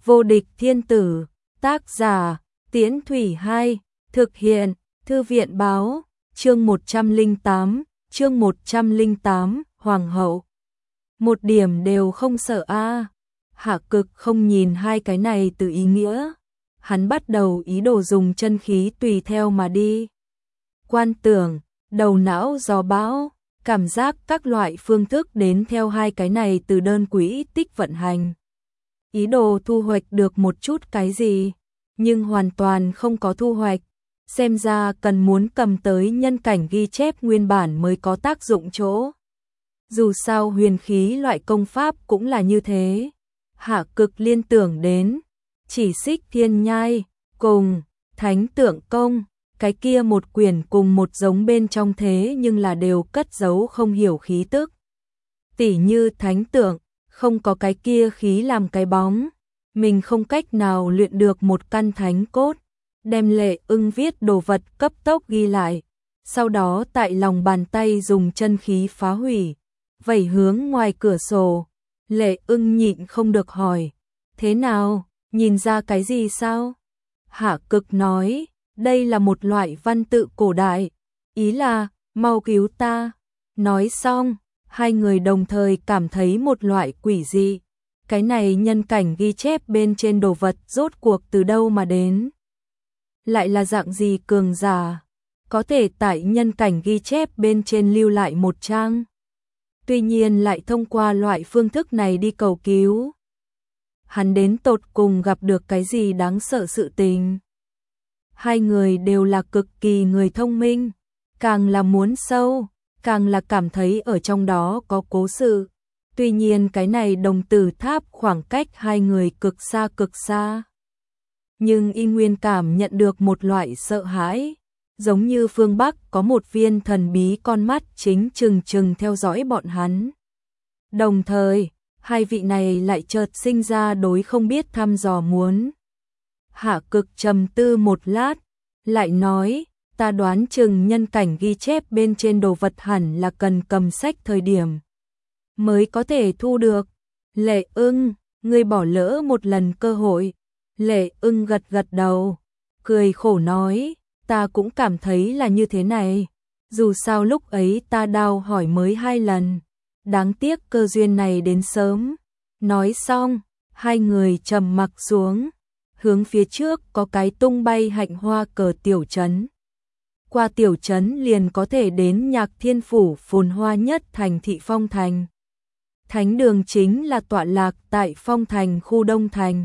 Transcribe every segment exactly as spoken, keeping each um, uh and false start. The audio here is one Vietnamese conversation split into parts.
Vô địch thiên tử, tác giả, Tiễn Thủy Hai, thực hiện, Thư viện báo, chương một trăm lẻ tám, chương một trăm lẻ tám, Hoàng hậu. Một điểm đều không sợ a à. Hạ Cực không nhìn hai cái này từ ý nghĩa. Hắn bắt đầu ý đồ dùng chân khí tùy theo mà đi. Quan tưởng, đầu não gió bão, cảm giác các loại phương thức đến theo hai cái này từ đơn quỹ tích vận hành. Ý đồ thu hoạch được một chút cái gì, nhưng hoàn toàn không có thu hoạch. Xem ra cần muốn cầm tới nhân cảnh ghi chép nguyên bản mới có tác dụng chỗ. Dù sao huyền khí loại công pháp cũng là như thế. Hạ Cực liên tưởng đến Chỉ Xích Thiên Nhai cùng Thánh Tượng Công, cái kia một quyển cùng một giống bên trong thế nhưng là đều cất giấu không hiểu khí tức. Tỉ như Thánh Tượng, không có cái kia khí làm cái bóng, mình không cách nào luyện được một căn thánh cốt, đem Lệ Ưng viết đồ vật cấp tốc ghi lại, sau đó tại lòng bàn tay dùng chân khí phá hủy, vẩy hướng ngoài cửa sổ. Lệ Ưng nhịn không được hỏi, thế nào, nhìn ra cái gì sao? Hạ Cực nói, đây là một loại văn tự cổ đại, ý là, mau cứu ta. Nói xong, hai người đồng thời cảm thấy một loại quỷ dị. Cái này nhân cảnh ghi chép bên trên đồ vật rốt cuộc từ đâu mà đến? Lại là dạng gì cường giả? Có thể tại nhân cảnh ghi chép bên trên lưu lại một trang. Tuy nhiên lại thông qua loại phương thức này đi cầu cứu. Hắn đến tột cùng gặp được cái gì đáng sợ sự tình? Hai người đều là cực kỳ người thông minh, càng là muốn sâu, càng là cảm thấy ở trong đó có cố sự. Tuy nhiên cái này đồng tử tháp khoảng cách hai người cực xa cực xa. Nhưng y nguyên cảm nhận được một loại sợ hãi, giống như phương Bắc có một viên thần bí con mắt chính chừng chừng theo dõi bọn hắn. Đồng thời, hai vị này lại chợt sinh ra đối không biết thăm dò muốn. Hạ Cực trầm tư một lát, lại nói, ta đoán chừng nhân cảnh ghi chép bên trên đồ vật hẳn là cần cầm sách thời điểm mới có thể thu được. Lệ Ưng, ngươi bỏ lỡ một lần cơ hội. Lệ Ưng gật gật đầu, cười khổ nói, ta cũng cảm thấy là như thế này. Dù sao lúc ấy ta đau hỏi mới hai lần, đáng tiếc cơ duyên này đến sớm. Nói xong, hai người trầm mặc xuống, hướng phía trước có cái tung bay hạnh hoa cờ tiểu trấn. Qua tiểu trấn liền có thể đến Nhạc Thiên Phủ phồn hoa nhất thành thị Phong Thành. Thánh đường chính là tọa lạc tại Phong Thành khu Đông Thành.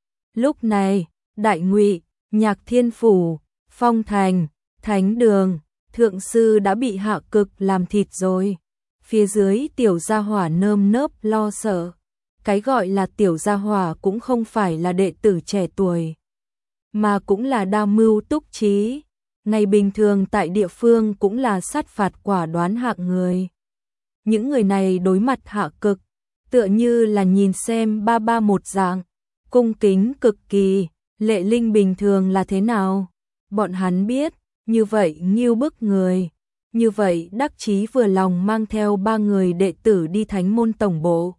Lúc này, Đại Ngụy, Nhạc Thiên Phủ, Phong Thành, Thánh đường, thượng sư đã bị Hạ Cực làm thịt rồi. Phía dưới tiểu gia hỏa nơm nớp lo sợ. Cái gọi là tiểu gia hỏa cũng không phải là đệ tử trẻ tuổi, mà cũng là đa mưu túc trí. Ngày bình thường tại địa phương cũng là sát phạt quả đoán hạng người. Những người này đối mặt Hạ Cực, tựa như là nhìn xem ba ba một dạng, cung kính cực kỳ. Lệ Linh bình thường là thế nào? Bọn hắn biết, như vậy nghiêu bức người, như vậy đắc chí vừa lòng mang theo ba người đệ tử đi Thánh môn tổng bộ.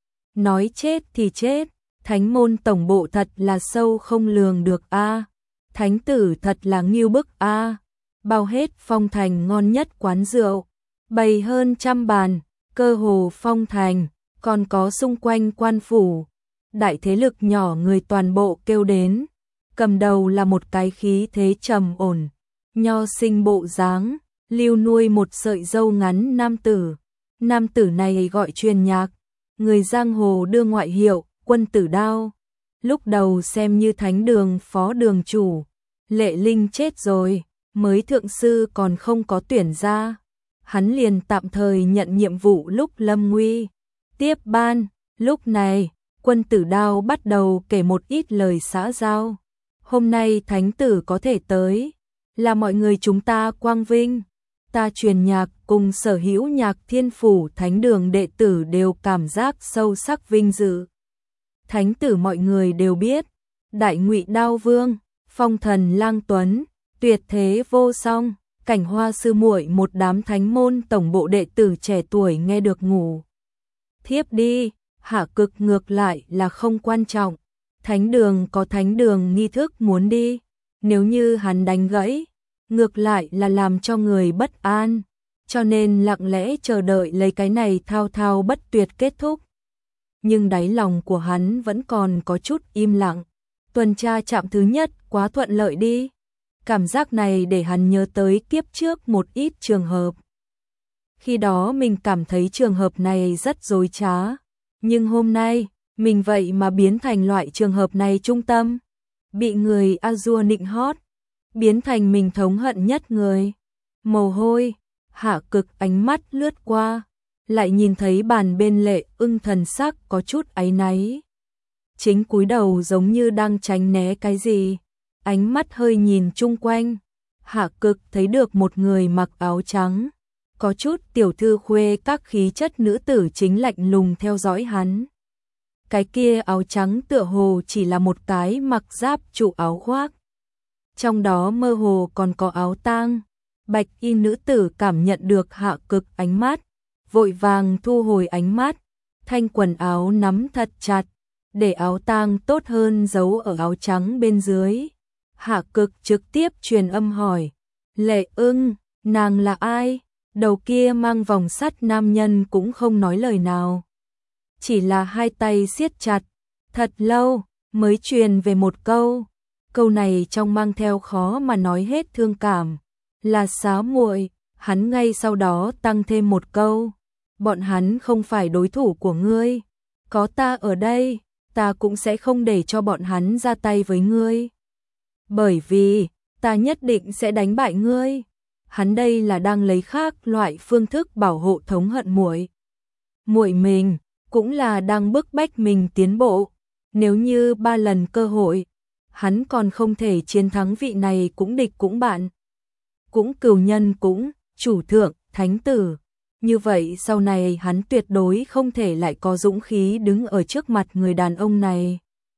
Nói chết thì chết, Thánh môn tổng bộ thật là sâu không lường được a. Thánh tử thật là nghiêu bức a. Bao hết Phong Thành ngon nhất quán rượu, bày hơn trăm bàn, cơ hồ Phong Thành, còn có xung quanh quan phủ, đại thế lực nhỏ người toàn bộ kêu đến. Cầm đầu là một cái khí thế trầm ổn, nho sinh bộ dáng, lưu nuôi một sợi râu ngắn nam tử. Nam tử này gọi Truyền Nhạc, người giang hồ đưa ngoại hiệu Quân Tử Đao. Lúc đầu xem như thánh đường phó đường chủ, Lệ Linh chết rồi, mới thượng sư còn không có tuyển ra, hắn liền tạm thời nhận nhiệm vụ lúc lâm nguy tiếp ban. Lúc này, Quân Tử Đao bắt đầu kể một ít lời xã giao. Hôm nay thánh tử có thể tới, là mọi người chúng ta quang vinh. Ta Truyền Nhạc cùng sở hữu Nhạc Thiên Phủ Thánh đường đệ tử đều cảm giác sâu sắc vinh dự. Thánh tử mọi người đều biết, Đại Ngụy Đao Vương, Phong Thần Lang Tuấn, tuyệt thế vô song, Cảnh Hoa sư muội, một đám Thánh môn tổng bộ đệ tử trẻ tuổi nghe được ngủ thiếp đi. Hạ Cực ngược lại là không quan trọng, Thánh đường có thánh đường nghi thức muốn đi, nếu như hắn đánh gãy, ngược lại là làm cho người bất an, cho nên lặng lẽ chờ đợi lấy cái này thao thao bất tuyệt kết thúc. Nhưng đáy lòng của hắn vẫn còn có chút im lặng, tuần tra trạm thứ nhất quá thuận lợi đi. Cảm giác này để hắn nhớ tới kiếp trước một ít trường hợp. Khi đó mình cảm thấy trường hợp này rất dối trá, nhưng hôm nay, mình vậy mà biến thành loại trường hợp này trung tâm, bị người Azure nịnh hót, biến thành mình thống hận nhất người. Mồ hôi, Hạ Cực ánh mắt lướt qua, lại nhìn thấy bàn bên Lệ Ưng thần sắc có chút áy náy. Chính cúi đầu giống như đang tránh né cái gì, ánh mắt hơi nhìn chung quanh. Hạ Cực thấy được một người mặc áo trắng, có chút tiểu thư khuê các khí chất nữ tử chính lạnh lùng theo dõi hắn. Cái kia áo trắng tựa hồ chỉ là một cái mặc giáp trụ áo khoác. Trong đó mơ hồ còn có áo tang. Bạch y nữ tử cảm nhận được Hạ Cực ánh mắt, vội vàng thu hồi ánh mắt, thanh quần áo nắm thật chặt, để áo tang tốt hơn giấu ở áo trắng bên dưới. Hạ Cực trực tiếp truyền âm hỏi, Lệ Ưng, nàng là ai? Đầu kia mang vòng sắt nam nhân cũng không nói lời nào, chỉ là hai tay siết chặt, thật lâu mới truyền về một câu. Câu này trong mang theo khó mà nói hết thương cảm, là Xá muội. Hắn ngay sau đó tăng thêm một câu, bọn hắn không phải đối thủ của ngươi, có ta ở đây, ta cũng sẽ không để cho bọn hắn ra tay với ngươi, bởi vì ta nhất định sẽ đánh bại ngươi. Hắn đây là đang lấy khác loại phương thức bảo hộ thống hận muội. Muội mình cũng là đang bức bách mình tiến bộ, nếu như ba lần cơ hội, hắn còn không thể chiến thắng vị này cũng địch cũng bạn, cũng cừu nhân cũng chủ thượng, thánh tử. Như vậy sau này hắn tuyệt đối không thể lại có dũng khí đứng ở trước mặt người đàn ông này.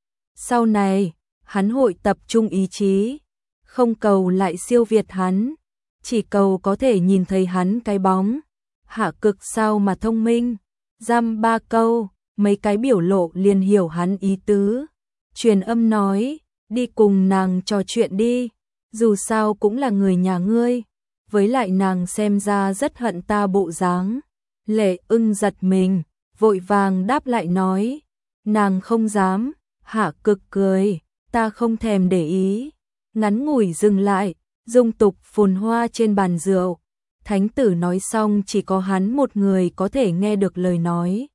Sau này, hắn hội tập trung ý chí, không cầu lại siêu việt hắn, chỉ cầu có thể nhìn thấy hắn cái bóng. Hạ Cực sao mà thông minh, dăm ba câu, mấy cái biểu lộ liền hiểu hắn ý tứ. Truyền âm nói, đi cùng nàng trò chuyện đi, dù sao cũng là người nhà ngươi, với lại nàng xem ra rất hận ta bộ dáng. Lệ Ưng giật mình, vội vàng đáp lại nói, nàng không dám. Hạ Cực cười, ta không thèm để ý. Ngắn ngủi dừng lại, dung tục phồn hoa trên bàn rượu. Thánh tử nói xong chỉ có hắn một người có thể nghe được lời nói.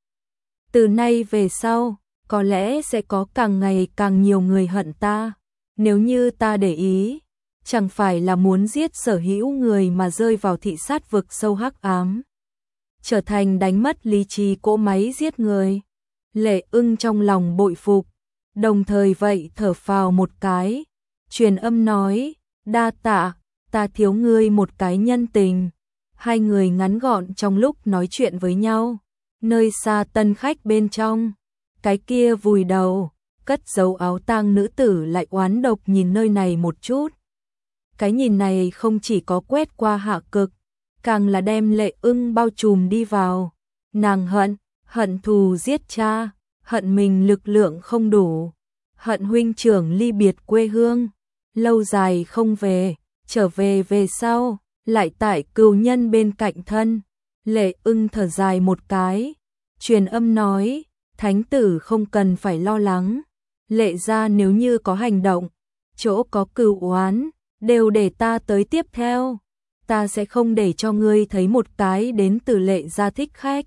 Từ nay về sau, có lẽ sẽ có càng ngày càng nhiều người hận ta. Nếu như ta để ý, chẳng phải là muốn giết sở hữu người mà rơi vào thị sát vực sâu hắc ám, trở thành đánh mất lý trí cỗ máy giết người. Lệ Ưng trong lòng bội phục, đồng thời vậy thở phào một cái, truyền âm nói, đa tạ, ta thiếu ngươi một cái nhân tình. Hai người ngắn gọn trong lúc nói chuyện với nhau. Nơi xa tân khách bên trong, cái kia vùi đầu, cất giấu áo tang nữ tử lại oán độc nhìn nơi này một chút. Cái nhìn này không chỉ có quét qua Hạ Cực, càng là đem Lệ Ưng bao trùm đi vào. Nàng hận, hận thù giết cha, hận mình lực lượng không đủ, hận huynh trưởng ly biệt quê hương, lâu dài không về, trở về về sau, lại tại cừu nhân bên cạnh thân. Lệ Ưng thở dài một cái, truyền âm nói, thánh tử không cần phải lo lắng, Lệ gia nếu như có hành động, chỗ có cừu oán, đều để ta tới tiếp theo, ta sẽ không để cho ngươi thấy một cái đến từ Lệ gia thích khách.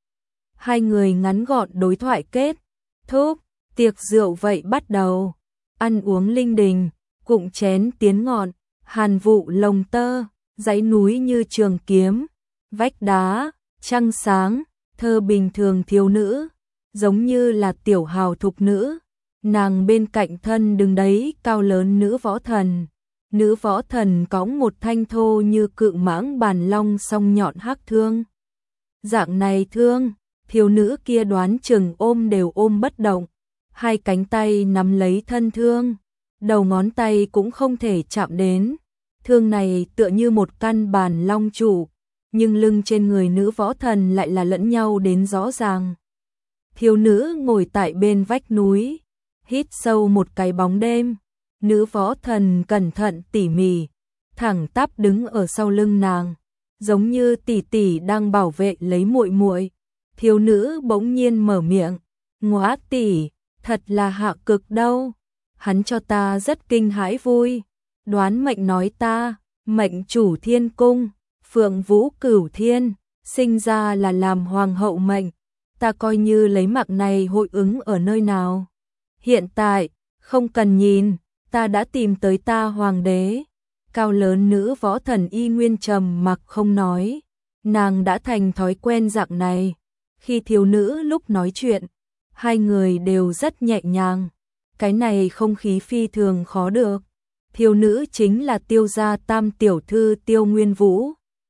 Hai người ngắn gọn đối thoại kết thúc, tiệc rượu vậy bắt đầu, ăn uống linh đình, cụng chén tiến ngọn, hàn vụ lồng tơ, dãy núi như trường kiếm, vách đá, trăng sáng, thơ bình thường thiếu nữ, giống như là tiểu hào thục nữ. Nàng bên cạnh thân đứng đấy cao lớn nữ võ thần, nữ võ thần cõng một thanh thô như cự mãng bàn long song nhọn hắc thương. Dạng này thương, thiếu nữ kia đoán chừng ôm đều ôm bất động, hai cánh tay nắm lấy thân thương, đầu ngón tay cũng không thể chạm đến. Thương này tựa như một căn bàn long trụ, nhưng lưng trên người nữ võ thần lại là lẫn nhau đến rõ ràng. Thiếu nữ ngồi tại bên vách núi, hít sâu một cái bóng đêm, nữ võ thần cẩn thận tỉ mỉ, thẳng tắp đứng ở sau lưng nàng, giống như tỷ tỷ đang bảo vệ lấy muội muội. Thiếu nữ bỗng nhiên mở miệng, "Ngõa tỷ, thật là hạ cực đâu." Hắn cho ta rất kinh hãi vui, đoán mệnh nói ta, mệnh chủ thiên cung, Phượng Vũ Cửu Thiên, sinh ra là làm hoàng hậu mệnh, ta coi như lấy mạng này hội ứng ở nơi nào. Hiện tại, không cần nhìn, ta đã tìm tới ta hoàng đế. Cao lớn nữ võ thần y nguyên trầm mặc không nói, nàng đã thành thói quen dạng này. Khi thiếu nữ lúc nói chuyện, hai người đều rất nhẹ nhàng, cái này không khí phi thường khó được. Thiếu nữ chính là Tiêu gia tam tiểu thư Tiêu Nguyên Vũ.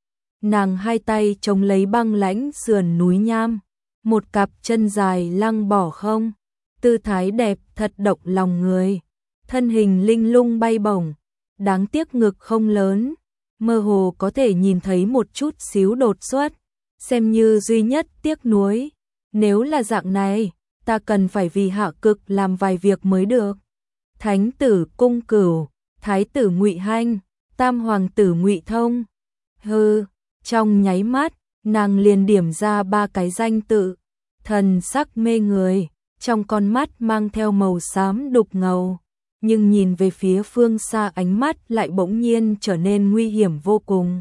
Nàng hai tay chống lấy băng lãnh sườn núi nham, một cặp chân dài lăng bỏ không, tư thái đẹp thật động lòng người, thân hình linh lung bay bổng, đáng tiếc ngực không lớn, mơ hồ có thể nhìn thấy một chút xíu đột xuất, xem như duy nhất tiếc nuối. Nếu là dạng này, ta cần phải vì hạ cực làm vài việc mới được. Thánh tử Cung Cửu, thái tử Ngụy Hanh, tam hoàng tử Ngụy Thông. Hừ, trong nháy mắt, nàng liền điểm ra ba cái danh tự, thần sắc mê người, trong con mắt mang theo màu xám đục ngầu, nhưng nhìn về phía phương xa ánh mắt lại bỗng nhiên trở nên nguy hiểm vô cùng,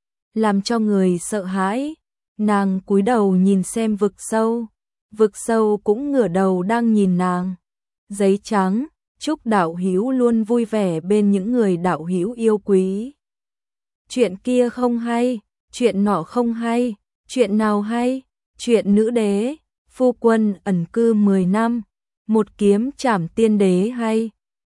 làm cho người sợ hãi. Nàng cúi đầu nhìn xem vực sâu, vực sâu cũng ngửa đầu đang nhìn nàng. Giấy trắng, chúc đạo hữu luôn vui vẻ bên những người đạo hữu yêu quý. Chuyện kia không hay, chuyện nọ không hay, chuyện nào hay? Chuyện nữ đế, phu quân ẩn cư mười năm, một kiếm trảm tiên đế hay?